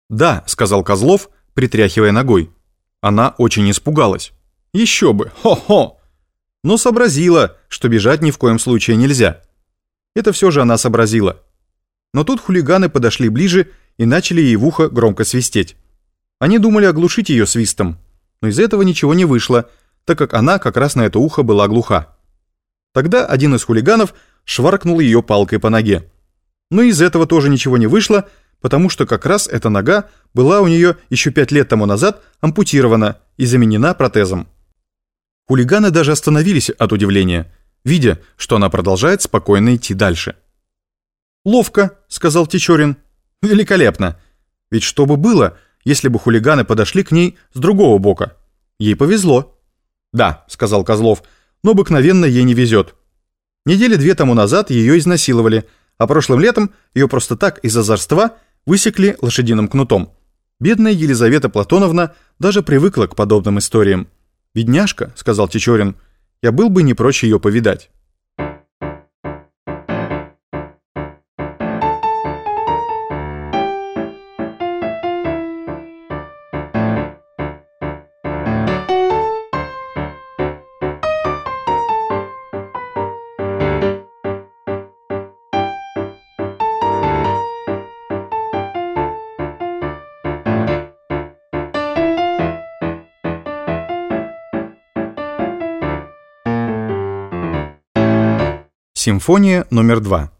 «Да», — сказал Козлов, притряхивая ногой. Она очень испугалась. «Еще бы! Хо-хо!» Но сообразила, что бежать ни в коем случае нельзя. Это все же она сообразила. Но тут хулиганы подошли ближе и начали ей в ухо громко свистеть. Они думали оглушить ее свистом, но из этого ничего не вышло, так как она как раз на это ухо была глуха. Тогда один из хулиганов шваркнул ее палкой по ноге. Но из этого тоже ничего не вышло, потому что как раз эта нога была у нее еще 5 лет тому назад ампутирована и заменена протезом. Хулиганы даже остановились от удивления, видя, что она продолжает спокойно идти дальше. «Ловко», — сказал Тичорин. «Великолепно. Ведь что бы было, если бы хулиганы подошли к ней с другого бока? Ей повезло». «Да», — сказал Козлов, — «но обыкновенно ей не везет. Недели 2 тому назад ее изнасиловали, а прошлым летом ее просто так из озорства высекли лошадиным кнутом. Бедная Елизавета Платоновна даже привыкла к подобным историям. «Бедняжка», — сказал Тичорин, — «я был бы не прочь ее повидать». Симфония номер 2.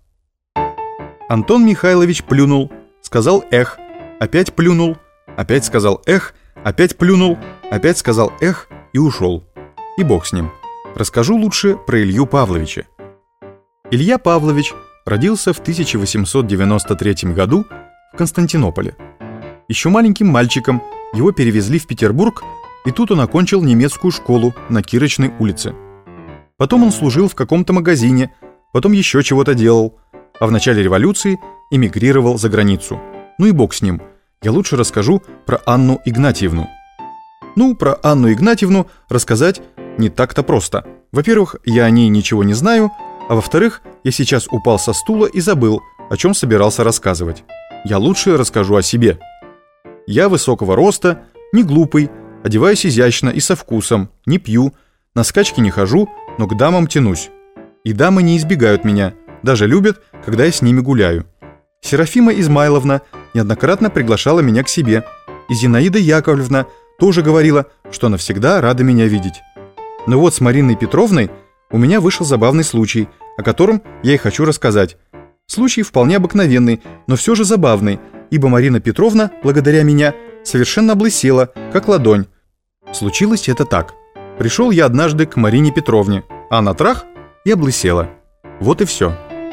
Антон Михайлович плюнул, сказал «эх», опять плюнул, опять сказал «эх», опять плюнул, опять сказал «эх» и ушел. И бог с ним. Расскажу лучше про Илью Павловича. Илья Павлович родился в 1893 году в Константинополе. Еще маленьким мальчиком его перевезли в Петербург, и тут он окончил немецкую школу на Кирочной улице. Потом он служил в каком-то магазине, потом еще чего-то делал, а в начале революции эмигрировал за границу. Ну и бог с ним, я лучше расскажу про Анну Игнатьевну. Про Анну Игнатьевну рассказать не так-то просто. Во-первых, я о ней ничего не знаю, а во-вторых, я сейчас упал со стула и забыл, о чем собирался рассказывать. Я лучше расскажу о себе. Я высокого роста, не глупый, одеваюсь изящно и со вкусом, не пью, на скачки не хожу, но к дамам тянусь. И дамы не избегают меня, даже любят, когда я с ними гуляю. Серафима Измайловна неоднократно приглашала меня к себе, и Зинаида Яковлевна тоже говорила, что она всегда рада меня видеть. Но вот с Мариной Петровной у меня вышел забавный случай, о котором я и хочу рассказать. Случай вполне обыкновенный, но все же забавный, ибо Марина Петровна, благодаря меня, совершенно облысела, как ладонь. Случилось это так. Пришел я однажды к Марине Петровне, а она трах и облысела. Вот и все.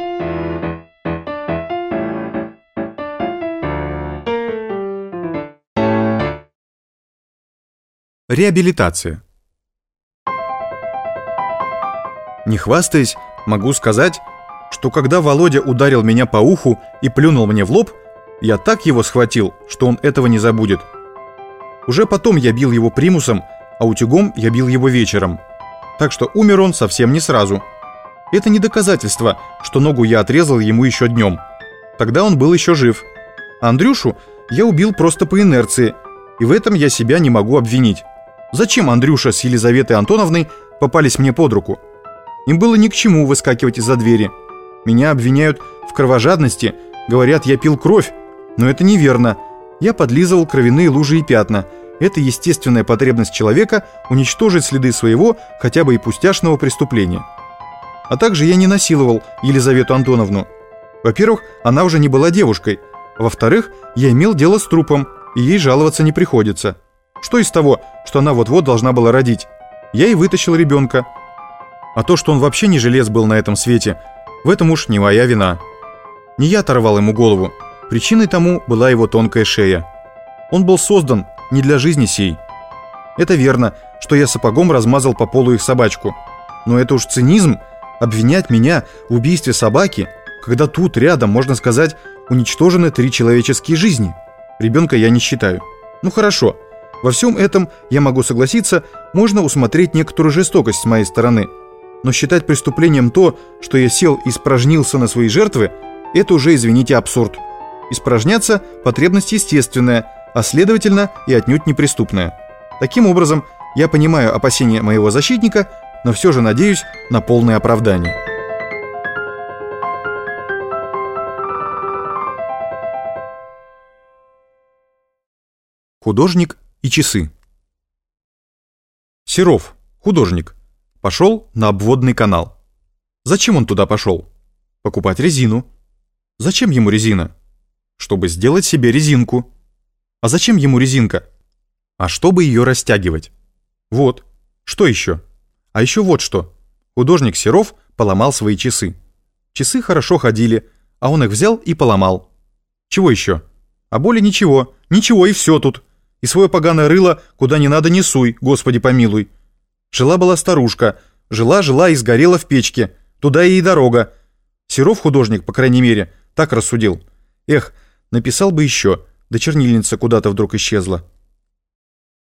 Реабилитация. Не хвастаясь, могу сказать, что когда Володя ударил меня по уху и плюнул мне в лоб, я так его схватил, что он этого не забудет. Уже потом я бил его примусом, а утюгом я бил его вечером. Так что умер он совсем не сразу. Это не доказательство, что ногу я отрезал ему еще днем. Тогда он был еще жив. А Андрюшу я убил просто по инерции, и в этом я себя не могу обвинить. Зачем Андрюша с Елизаветой Антоновной попались мне под руку? Им было ни к чему выскакивать из-за двери. Меня обвиняют в кровожадности, говорят, я пил кровь, но это неверно. Я подлизывал кровяные лужи и пятна. Это естественная потребность человека уничтожить следы своего, хотя бы и пустяшного преступления. А также я не насиловал Елизавету Антоновну. Во-первых, она уже не была девушкой. А во-вторых, я имел дело с трупом, и ей жаловаться не приходится. Что из того, что она вот-вот должна была родить? Я и вытащил ребенка. А то, что он вообще не жилец был на этом свете, в этом уж не моя вина. Не я оторвал ему голову. Причиной тому была его тонкая шея. Он был создан не для жизни сей. Это верно, что я сапогом размазал по полу их собачку. Но это уж цинизм обвинять меня в убийстве собаки, когда тут рядом, можно сказать, уничтожены 3 человеческие жизни. Ребенка я не считаю. Ну хорошо, во всем этом, я могу согласиться, можно усмотреть некоторую жестокость с моей стороны. Но считать преступлением то, что я сел и испражнился на свои жертвы, это уже, извините, абсурд. Испражняться – потребность естественная, а следовательно и отнюдь неприступная. Таким образом, я понимаю опасения моего защитника, но все же надеюсь на полное оправдание. Художник и часы. Серов, художник, пошел на обводный канал. Зачем он туда пошел? Покупать резину. Зачем ему резина? Чтобы сделать себе резинку. А зачем ему резинка? А чтобы ее растягивать. Вот. Что еще? А еще вот что. Художник Серов поломал свои часы. Часы хорошо ходили, а он их взял и поломал. Чего еще? А более ничего. Ничего и все тут. И свое поганое рыло куда не надо не суй, Господи помилуй. Жила-была старушка. Жила-жила и сгорела в печке. Туда ей и дорога. Серов, художник, по крайней мере, так рассудил. Эх, написал бы еще, да чернильница куда-то вдруг исчезла.